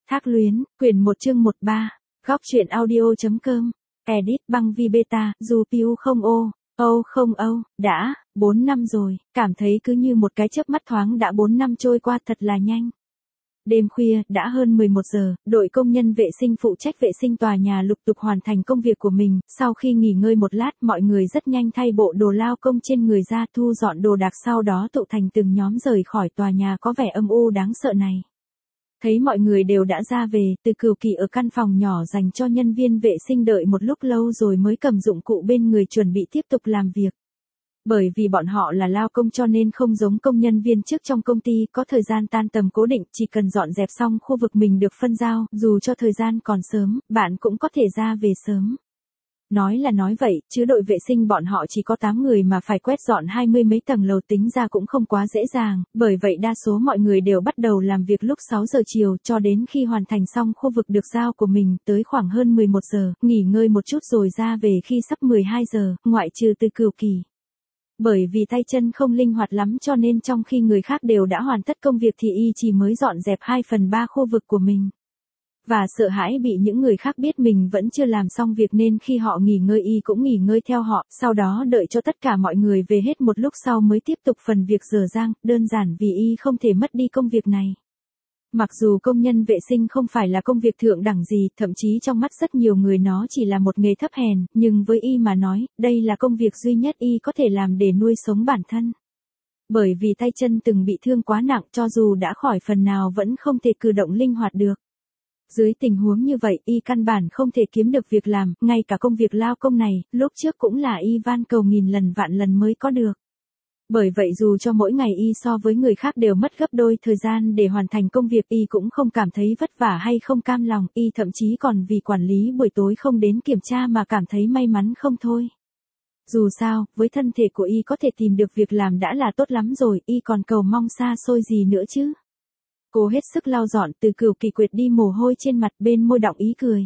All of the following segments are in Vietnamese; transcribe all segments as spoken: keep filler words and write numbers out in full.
Thác Luyến, quyển một chương một ba, góc truyện audio.com, edit băng vi beta, dù piu không ô, ô không âu, đã, bốn năm rồi, cảm thấy cứ như một cái chớp mắt thoáng đã bốn năm trôi qua thật là nhanh. Đêm khuya, đã hơn mười một giờ, đội công nhân vệ sinh phụ trách vệ sinh tòa nhà lục tục hoàn thành công việc của mình, sau khi nghỉ ngơi một lát mọi người rất nhanh thay bộ đồ lao công trên người ra thu dọn đồ đạc sau đó tụ thành từng nhóm rời khỏi tòa nhà có vẻ âm u đáng sợ này. Thấy mọi người đều đã ra về, Từ Cửu Kỳ ở căn phòng nhỏ dành cho nhân viên vệ sinh đợi một lúc lâu rồi mới cầm dụng cụ bên người chuẩn bị tiếp tục làm việc. Bởi vì bọn họ là lao công cho nên không giống công nhân viên chức trong công ty có thời gian tan tầm cố định, chỉ cần dọn dẹp xong khu vực mình được phân giao, dù cho thời gian còn sớm, bạn cũng có thể ra về sớm. Nói là nói vậy, chứ đội vệ sinh bọn họ chỉ có tám người mà phải quét dọn hai mươi mấy tầng lầu tính ra cũng không quá dễ dàng, bởi vậy đa số mọi người đều bắt đầu làm việc lúc sáu giờ chiều cho đến khi hoàn thành xong khu vực được giao của mình tới khoảng hơn mười một giờ, nghỉ ngơi một chút rồi ra về khi sắp mười hai giờ, ngoại trừ Từ Cửu Kỳ. Bởi vì tay chân không linh hoạt lắm cho nên trong khi người khác đều đã hoàn tất công việc thì y chỉ mới dọn dẹp hai phần ba khu vực của mình. Và sợ hãi bị những người khác biết mình vẫn chưa làm xong việc nên khi họ nghỉ ngơi y cũng nghỉ ngơi theo họ, sau đó đợi cho tất cả mọi người về hết một lúc sau mới tiếp tục phần việc dở dang, đơn giản vì y không thể mất đi công việc này. Mặc dù công nhân vệ sinh không phải là công việc thượng đẳng gì, thậm chí trong mắt rất nhiều người nó chỉ là một nghề thấp hèn, nhưng với y mà nói, đây là công việc duy nhất y có thể làm để nuôi sống bản thân. Bởi vì tay chân từng bị thương quá nặng cho dù đã khỏi phần nào vẫn không thể cử động linh hoạt được. Dưới tình huống như vậy, y căn bản không thể kiếm được việc làm, ngay cả công việc lao công này, lúc trước cũng là y van cầu nghìn lần vạn lần mới có được. Bởi vậy dù cho mỗi ngày y so với người khác đều mất gấp đôi thời gian để hoàn thành công việc y cũng không cảm thấy vất vả hay không cam lòng, y thậm chí còn vì quản lý buổi tối không đến kiểm tra mà cảm thấy may mắn không thôi. Dù sao, với thân thể của y có thể tìm được việc làm đã là tốt lắm rồi, y còn cầu mong xa xôi gì nữa chứ. Cố hết sức lau dọn, Từ Cửu Kỳ quệt đi mồ hôi trên mặt, bên môi đọng ý cười.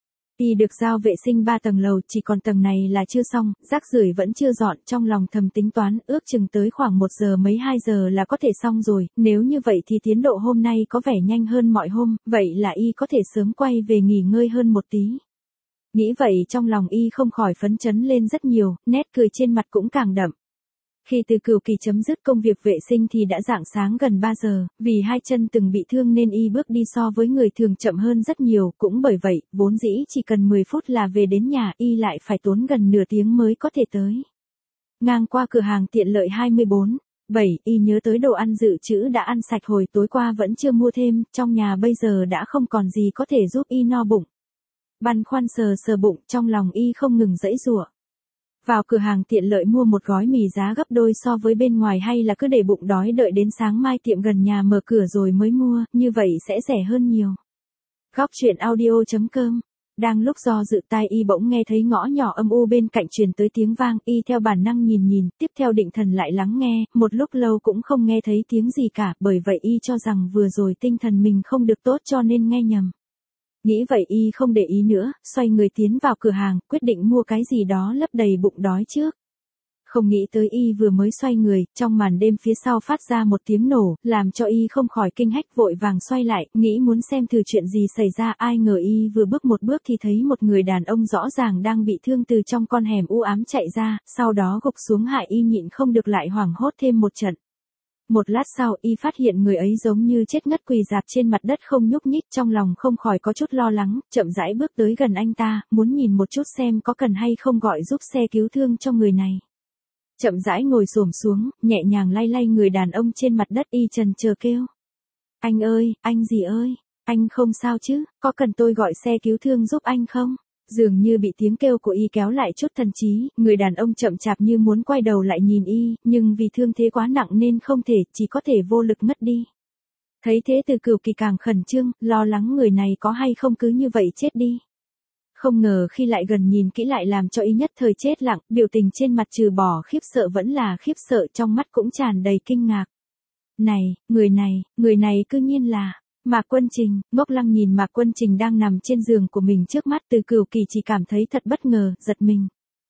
Y được giao vệ sinh ba tầng lầu, chỉ còn tầng này là chưa xong, rác rưởi vẫn chưa dọn, trong lòng thầm tính toán, ước chừng tới khoảng một giờ mấy hai giờ là có thể xong rồi, nếu như vậy thì tiến độ hôm nay có vẻ nhanh hơn mọi hôm, vậy là y có thể sớm quay về nghỉ ngơi hơn một tí. Nghĩ vậy trong lòng y không khỏi phấn chấn lên rất nhiều, nét cười trên mặt cũng càng đậm. Khi Từ Cửu Kỳ chấm dứt công việc vệ sinh thì đã rạng sáng gần ba giờ, vì hai chân từng bị thương nên y bước đi so với người thường chậm hơn rất nhiều, cũng bởi vậy, vốn dĩ chỉ cần mười phút là về đến nhà, y lại phải tốn gần nửa tiếng mới có thể tới. Ngang qua cửa hàng tiện lợi hai mươi bốn, bảy, y nhớ tới đồ ăn dự trữ đã ăn sạch hồi tối qua vẫn chưa mua thêm, trong nhà bây giờ đã không còn gì có thể giúp y no bụng. Băn khoăn sờ sờ bụng, trong lòng y không ngừng giãy giụa. Vào cửa hàng tiện lợi mua một gói mì giá gấp đôi so với bên ngoài hay là cứ để bụng đói đợi đến sáng mai tiệm gần nhà mở cửa rồi mới mua, như vậy sẽ rẻ hơn nhiều. Góc truyện audio.com. Đang lúc do dự tai y bỗng nghe thấy ngõ nhỏ âm u bên cạnh truyền tới tiếng vang, y theo bản năng nhìn nhìn, tiếp theo định thần lại lắng nghe, một lúc lâu cũng không nghe thấy tiếng gì cả, bởi vậy y cho rằng vừa rồi tinh thần mình không được tốt cho nên nghe nhầm. Nghĩ vậy y không để ý nữa, xoay người tiến vào cửa hàng, quyết định mua cái gì đó lấp đầy bụng đói trước. Không nghĩ tới y vừa mới xoay người, trong màn đêm phía sau phát ra một tiếng nổ, làm cho y không khỏi kinh hách vội vàng xoay lại, nghĩ muốn xem thử chuyện gì xảy ra, ai ngờ y vừa bước một bước thì thấy một người đàn ông rõ ràng đang bị thương từ trong con hẻm u ám chạy ra, sau đó gục xuống hại y nhịn không được lại hoảng hốt thêm một trận. Một lát sau y phát hiện người ấy giống như chết ngất quỳ rạp trên mặt đất không nhúc nhích, trong lòng không khỏi có chút lo lắng, chậm rãi bước tới gần anh ta, muốn nhìn một chút xem có cần hay không gọi giúp xe cứu thương cho người này. Chậm rãi ngồi xổm xuống, nhẹ nhàng lay lay người đàn ông trên mặt đất, y trần chờ kêu. Anh ơi, anh gì ơi, anh không sao chứ, có cần tôi gọi xe cứu thương giúp anh không? Dường như bị tiếng kêu của y kéo lại chút thần trí, người đàn ông chậm chạp như muốn quay đầu lại nhìn y, nhưng vì thương thế quá nặng nên không thể, chỉ có thể vô lực ngất đi. Thấy thế Từ Cửu Kỳ càng khẩn trương, lo lắng người này có hay không cứ như vậy chết đi. Không ngờ khi lại gần nhìn kỹ lại làm cho y nhất thời chết lặng, biểu tình trên mặt trừ bỏ khiếp sợ vẫn là khiếp sợ, trong mắt cũng tràn đầy kinh ngạc. Này, người này, người này cư nhiên là... Mạc Quân Trình. Ngốc Lăng nhìn Mạc Quân Trình đang nằm trên giường của mình trước mắt, Từ Cửu Kỳ chỉ cảm thấy thật bất ngờ, giật mình.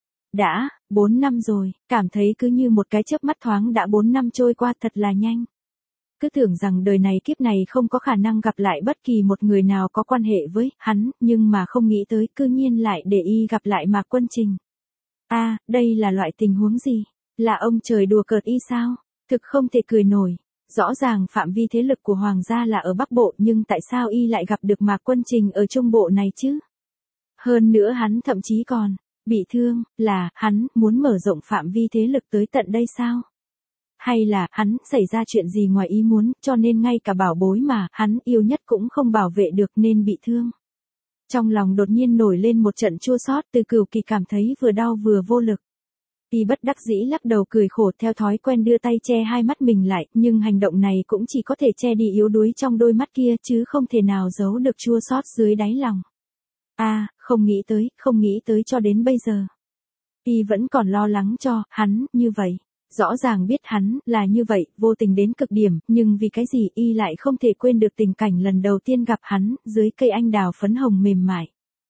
Đã, bốn năm rồi, cảm thấy cứ như một cái chớp mắt thoáng đã bốn năm trôi qua thật là nhanh. cứ tưởng rằng đời này kiếp này không có khả năng gặp lại bất kỳ một người nào có quan hệ với hắn, nhưng mà không nghĩ tới cư nhiên lại để y gặp lại Mạc Quân Trình. A, à, đây là loại tình huống gì? Là ông trời đùa cợt y sao? Thực không thể cười nổi. Rõ ràng phạm vi thế lực của Hoàng gia là ở Bắc Bộ, nhưng tại sao y lại gặp được Mạc Quân Trình ở Trung Bộ này chứ? Hơn nữa hắn thậm chí còn bị thương, là hắn muốn mở rộng phạm vi thế lực tới tận đây sao? Hay là hắn xảy ra chuyện gì ngoài ý muốn, cho nên ngay cả bảo bối mà hắn yêu nhất cũng không bảo vệ được nên bị thương? Trong lòng đột nhiên nổi lên một trận chua xót, Từ Cửu Kỳ cảm thấy vừa đau vừa vô lực. Y bất đắc dĩ lắc đầu cười khổ, theo thói quen đưa tay che hai mắt mình lại, nhưng hành động này cũng chỉ có thể che đi yếu đuối trong đôi mắt kia chứ không thể nào giấu được chua xót dưới đáy lòng. A, à, không nghĩ tới, không nghĩ tới cho đến bây giờ. Y vẫn còn lo lắng cho hắn như vậy. Rõ ràng biết hắn là như vậy, vô tình đến cực điểm, nhưng vì cái gì y lại không thể quên được tình cảnh lần đầu tiên gặp hắn, dưới cây anh đào phấn hồng mềm mại.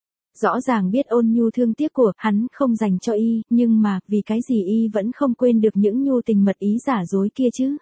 Rõ ràng biết ôn nhu thương tiếc của hắn không dành cho y, nhưng mà, vì cái gì y vẫn không quên được những nhu tình mật ý giả dối kia chứ?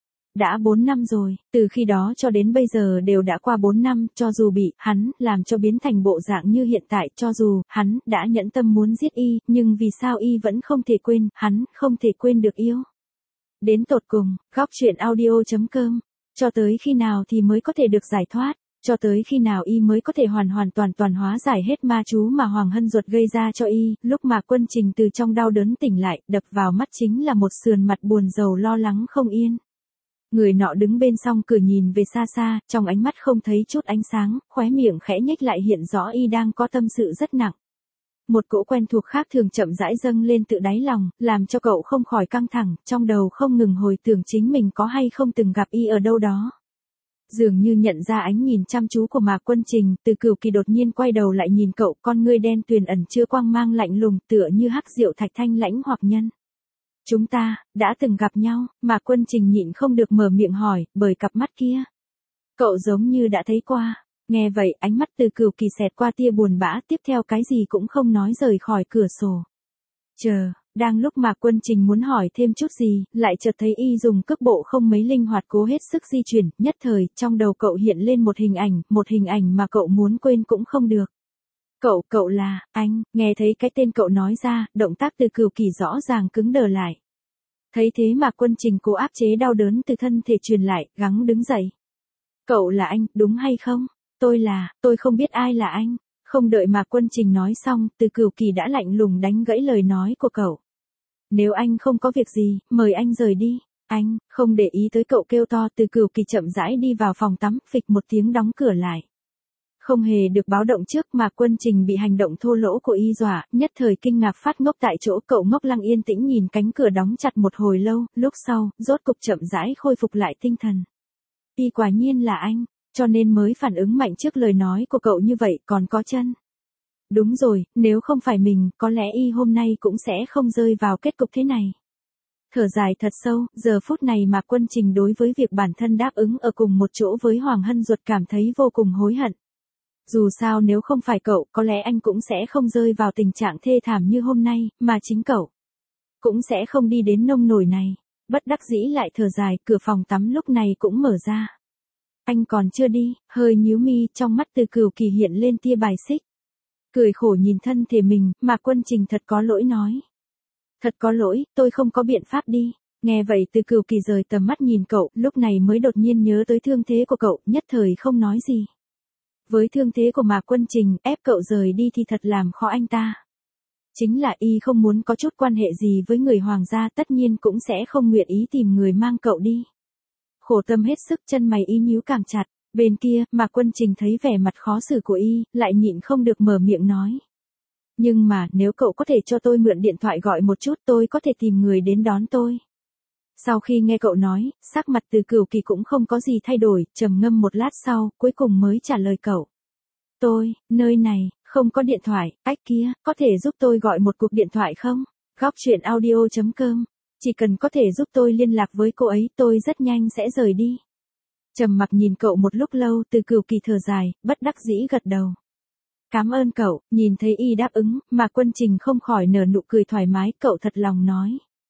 Đã bốn năm rồi, từ khi đó cho đến bây giờ đều đã qua bốn năm, cho dù bị hắn làm cho biến thành bộ dạng như hiện tại, cho dù hắn đã nhẫn tâm muốn giết y, nhưng vì sao y vẫn không thể quên, hắn không thể quên được yêu. Đến tột cùng, góc truyện audio chấm com, cho tới khi nào thì mới có thể được giải thoát, cho tới khi nào y mới có thể hoàn hoàn toàn toàn hóa giải hết ma chú mà Hoàng Hân Duật gây ra cho y, lúc mà Quân Trình từ trong đau đớn tỉnh lại, đập vào mắt chính là một sườn mặt buồn rầu lo lắng không yên. Người nọ đứng bên song cửa nhìn về xa xa, trong ánh mắt không thấy chút ánh sáng, khóe miệng khẽ nhếch lại hiện rõ y đang có tâm sự rất nặng. Một cỗ quen thuộc khác thường chậm rãi dâng lên tự đáy lòng, làm cho cậu không khỏi căng thẳng, trong đầu không ngừng hồi tưởng chính mình có hay không từng gặp y ở đâu đó. Dường như nhận ra ánh nhìn chăm chú của Mạc Quân Trình, Từ Cửu Kỳ đột nhiên quay đầu lại nhìn cậu, con ngươi đen tuyền ẩn chứa quang mang lạnh lùng, tựa như hắc diệu thạch thanh lãnh hoặc nhân. Chúng ta, đã từng gặp nhau, mà Quân Trình nhịn không được mở miệng hỏi, bởi cặp mắt kia. Cậu giống như đã thấy qua. Nghe vậy, ánh mắt Từ Cửu Kỳ xẹt qua tia buồn bã, tiếp theo cái gì cũng không nói rời khỏi cửa sổ. Chờ, đang lúc Mạc Quân Trình muốn hỏi thêm chút gì, lại chợt thấy y dùng cước bộ không mấy linh hoạt cố hết sức di chuyển, nhất thời, trong đầu cậu hiện lên một hình ảnh, một hình ảnh mà cậu muốn quên cũng không được. Cậu, cậu là, anh, nghe thấy cái tên cậu nói ra, động tác Từ Cửu Kỳ rõ ràng cứng đờ lại. Thấy thế mà Quân Trình cố áp chế đau đớn từ thân thể truyền lại, gắng đứng dậy. Cậu là anh, đúng hay không? Tôi là, tôi không biết ai là anh. Không đợi mà Quân Trình nói xong, Từ Cửu Kỳ đã lạnh lùng đánh gãy lời nói của cậu. Nếu anh không có việc gì, mời anh rời đi. Anh, không để ý tới cậu kêu to, Từ Cửu Kỳ chậm rãi đi vào phòng tắm, phịch một tiếng đóng cửa lại. Không hề được báo động trước mà Quân Trình bị hành động thô lỗ của y dọa, nhất thời kinh ngạc phát ngốc tại chỗ, cậu ngốc lăng yên tĩnh nhìn cánh cửa đóng chặt một hồi lâu, lúc sau, rốt cục chậm rãi khôi phục lại tinh thần. Y quả nhiên là anh, cho nên mới phản ứng mạnh trước lời nói của cậu như vậy, còn có chân. Đúng rồi, nếu không phải mình, có lẽ y hôm nay cũng sẽ không rơi vào kết cục thế này. Thở dài thật sâu, giờ phút này mà Quân Trình đối với việc bản thân đáp ứng ở cùng một chỗ với Hoàng Hân Duật cảm thấy vô cùng hối hận. Dù sao nếu không phải cậu, có lẽ anh cũng sẽ không rơi vào tình trạng thê thảm như hôm nay, mà chính cậu cũng sẽ không đi đến nông nổi này. Bất đắc dĩ lại thở dài, cửa phòng tắm lúc này cũng mở ra. Anh còn chưa đi, hơi nhíu mi, trong mắt Từ Cửu Kỳ hiện lên tia bài xích. Cười khổ nhìn thân thể mình, mà Quân Trình thật có lỗi nói. Thật có lỗi, tôi không có biện pháp đi. Nghe vậy Từ Cửu Kỳ rời tầm mắt nhìn cậu, lúc này mới đột nhiên nhớ tới thương thế của cậu, nhất thời không nói gì. Với thương thế của Mạc Quân Trình, ép cậu rời đi thì thật làm khó anh ta. Chính là y không muốn có chút quan hệ gì với người Hoàng gia, tất nhiên cũng sẽ không nguyện ý tìm người mang cậu đi. Khổ tâm hết sức, chân mày y nhíu càng chặt. Bên kia, Mạc Quân Trình thấy vẻ mặt khó xử của y, lại nhịn không được mở miệng nói. Nhưng mà, nếu cậu có thể cho tôi mượn điện thoại gọi một chút, tôi có thể tìm người đến đón tôi. Sau khi nghe cậu nói, sắc mặt Từ Cửu Kỳ cũng không có gì thay đổi, trầm ngâm một lát sau, cuối cùng mới trả lời cậu. Tôi, nơi này, không có điện thoại, ách kia, có thể giúp tôi gọi một cuộc điện thoại không? Góc truyện audio chấm com, chỉ cần có thể giúp tôi liên lạc với cô ấy, tôi rất nhanh sẽ rời đi. Trầm mặc nhìn cậu một lúc lâu, Từ Cửu Kỳ thở dài, bất đắc dĩ gật đầu. Cảm ơn cậu, nhìn thấy y đáp ứng, mà Quân Trình không khỏi nở nụ cười thoải mái, cậu thật lòng nói.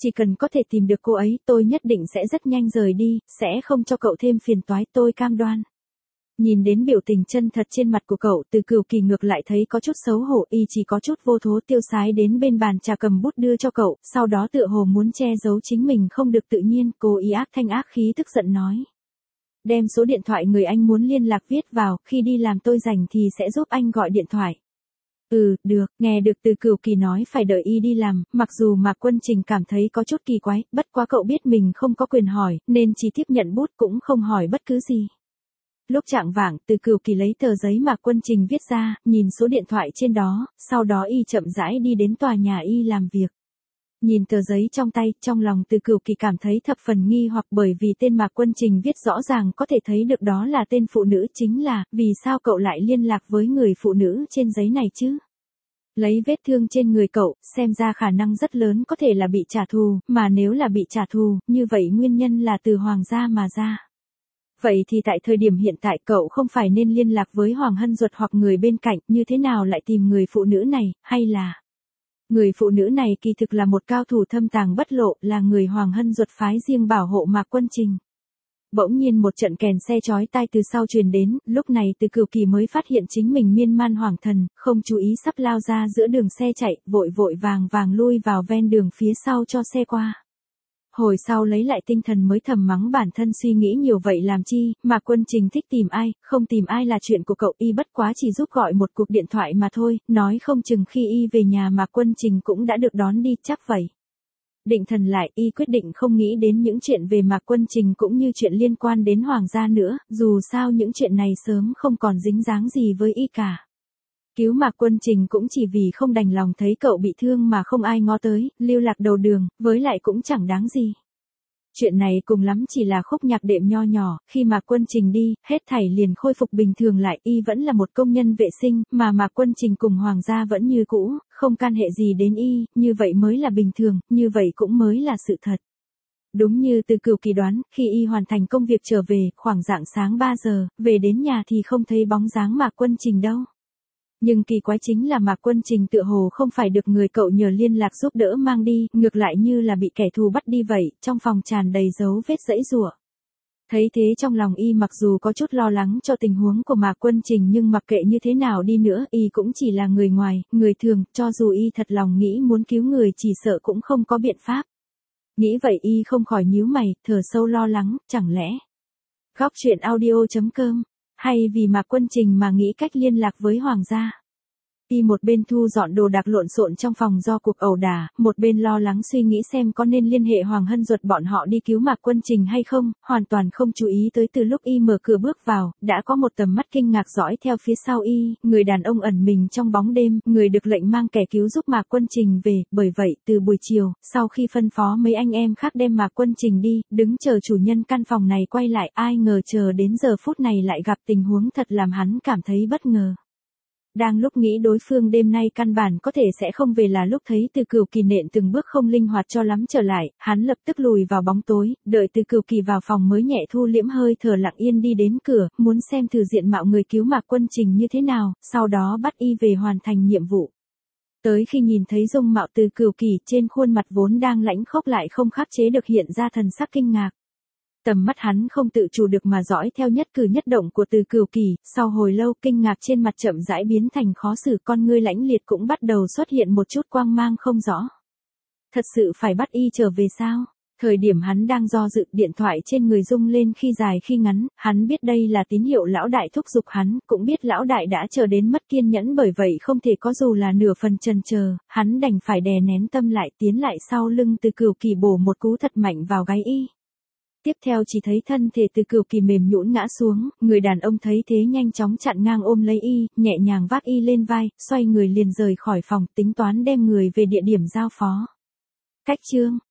Chỉ cần có thể tìm được cô ấy, tôi nhất định sẽ rất nhanh rời đi, sẽ không cho cậu thêm phiền toái, tôi cam đoan. Nhìn đến biểu tình chân thật trên mặt của cậu, Từ Cửu Kỳ ngược lại thấy có chút xấu hổ, y chỉ có chút vô thố tiêu sái đến bên bàn trà cầm bút đưa cho cậu, sau đó tựa hồ muốn che giấu chính mình không được tự nhiên, cô ý ác thanh ác khí tức giận nói. Đem số điện thoại người anh muốn liên lạc viết vào, khi đi làm tôi rảnh thì sẽ giúp anh gọi điện thoại. Ừ, được, nghe được Từ Cửu Kỳ nói phải đợi y đi làm, mặc dù Mạc Quân Trình cảm thấy có chút kỳ quái, bất quá cậu biết mình không có quyền hỏi, nên chỉ tiếp nhận bút cũng không hỏi bất cứ gì. Lúc chạng vạng, Từ Cửu Kỳ lấy tờ giấy Mạc Quân Trình viết ra, nhìn số điện thoại trên đó, sau đó y chậm rãi đi đến tòa nhà y làm việc. Nhìn tờ giấy trong tay, trong lòng Từ Cửu Kỳ cảm thấy thập phần nghi hoặc bởi vì tên Mạc Quân Trình viết rõ ràng có thể thấy được đó là tên phụ nữ, chính là, vì sao cậu lại liên lạc với người phụ nữ trên giấy này chứ? Lấy vết thương trên người cậu, xem ra khả năng rất lớn có thể là bị trả thù, mà nếu là bị trả thù, như vậy nguyên nhân là từ Hoàng gia mà ra. Vậy thì tại thời điểm hiện tại cậu không phải nên liên lạc với Hoàng Hân Duật hoặc người bên cạnh, như thế nào lại tìm người phụ nữ này, hay là... Người phụ nữ này kỳ thực là một cao thủ thâm tàng bất lộ, là người Hoàng Hân Duật phái riêng bảo hộ Mạc Quân Trình. Bỗng nhiên một trận kèn xe chói tai từ sau truyền đến, lúc này Từ Cửu Kỳ mới phát hiện chính mình miên man hoảng thần, không chú ý sắp lao ra giữa đường xe chạy, vội vội vàng vàng lui vào ven đường phía sau cho xe qua. Hồi sau lấy lại tinh thần mới thầm mắng bản thân suy nghĩ nhiều vậy làm chi, mà Quân Trình thích tìm ai, không tìm ai là chuyện của cậu, y bất quá chỉ giúp gọi một cuộc điện thoại mà thôi, nói không chừng khi y về nhà mà Quân Trình cũng đã được đón đi, chắc vậy. Định thần lại, y quyết định không nghĩ đến những chuyện về Mạc Quân Trình cũng như chuyện liên quan đến Hoàng gia nữa, dù sao những chuyện này sớm không còn dính dáng gì với y cả. Cứu Mạc Quân Trình cũng chỉ vì không đành lòng thấy cậu bị thương mà không ai ngó tới, lưu lạc đầu đường, với lại cũng chẳng đáng gì. Chuyện này cùng lắm chỉ là khúc nhạc đệm nho nhỏ, khi Mạc Quân Trình đi, hết thảy liền khôi phục bình thường lại, y vẫn là một công nhân vệ sinh, mà Mạc Quân Trình cùng Hoàng gia vẫn như cũ, không can hệ gì đến y, như vậy mới là bình thường, như vậy cũng mới là sự thật. Đúng như Từ Cửu Kỳ đoán, khi y hoàn thành công việc trở về, khoảng rạng sáng ba giờ, về đến nhà thì không thấy bóng dáng Mạc Quân Trình đâu. Nhưng kỳ quái chính là Mạc Quân Trình tựa hồ không phải được người cậu nhờ liên lạc giúp đỡ mang đi, ngược lại như là bị kẻ thù bắt đi vậy, trong phòng tràn đầy dấu vết giãy giụa. Thấy thế trong lòng y mặc dù có chút lo lắng cho tình huống của Mạc Quân Trình nhưng mặc kệ như thế nào đi nữa, y cũng chỉ là người ngoài, người thường, cho dù y thật lòng nghĩ muốn cứu người chỉ sợ cũng không có biện pháp. Nghĩ vậy y không khỏi nhíu mày, thở sâu lo lắng, chẳng lẽ Góc truyện audio chấm com hay vì Mạc Quân Trình mà nghĩ cách liên lạc với Hoàng gia. Y một bên thu dọn đồ đạc lộn xộn trong phòng do cuộc ẩu đả, một bên lo lắng suy nghĩ xem có nên liên hệ Hoàng Hân Duật bọn họ đi cứu Mạc Quân Trình hay không, hoàn toàn không chú ý tới từ lúc y mở cửa bước vào, đã có một tầm mắt kinh ngạc dõi theo phía sau y, người đàn ông ẩn mình trong bóng đêm, người được lệnh mang kẻ cứu giúp Mạc Quân Trình về, bởi vậy, từ buổi chiều, sau khi phân phó mấy anh em khác đem Mạc Quân Trình đi, đứng chờ chủ nhân căn phòng này quay lại, ai ngờ chờ đến giờ phút này lại gặp tình huống thật làm hắn cảm thấy bất ngờ. Đang lúc nghĩ đối phương đêm nay căn bản có thể sẽ không về là lúc thấy Từ Cửu Kỳ nện từng bước không linh hoạt cho lắm trở lại, hắn lập tức lùi vào bóng tối, đợi Từ Cửu Kỳ vào phòng mới nhẹ thu liễm hơi thở lặng yên đi đến cửa, muốn xem thử diện mạo người cứu Mạc Quân Trình như thế nào, sau đó bắt y về hoàn thành nhiệm vụ. Tới khi nhìn thấy dung mạo Từ Cửu Kỳ trên khuôn mặt vốn đang lãnh khốc lại không khắc chế được hiện ra thần sắc kinh ngạc. Tầm mắt hắn không tự chủ được mà dõi theo nhất cử nhất động của Từ Cửu Kỳ, sau hồi lâu kinh ngạc trên mặt chậm rãi biến thành khó xử, con ngươi lãnh liệt cũng bắt đầu xuất hiện một chút quang mang không rõ. Thật sự phải bắt y trở về sao? Thời điểm hắn đang do dự, điện thoại trên người rung lên khi dài khi ngắn, hắn biết đây là tín hiệu lão đại thúc giục hắn, cũng biết lão đại đã chờ đến mất kiên nhẫn bởi vậy không thể có dù là nửa phần chần chờ, hắn đành phải đè nén tâm lại tiến lại sau lưng Từ Cửu Kỳ bổ một cú thật mạnh vào gáy y. Tiếp theo chỉ thấy thân thể Từ Cửu Kỳ mềm nhũn ngã xuống, người đàn ông thấy thế nhanh chóng chặn ngang ôm lấy y, nhẹ nhàng vác y lên vai, xoay người liền rời khỏi phòng, tính toán đem người về địa điểm giao phó. Cách chương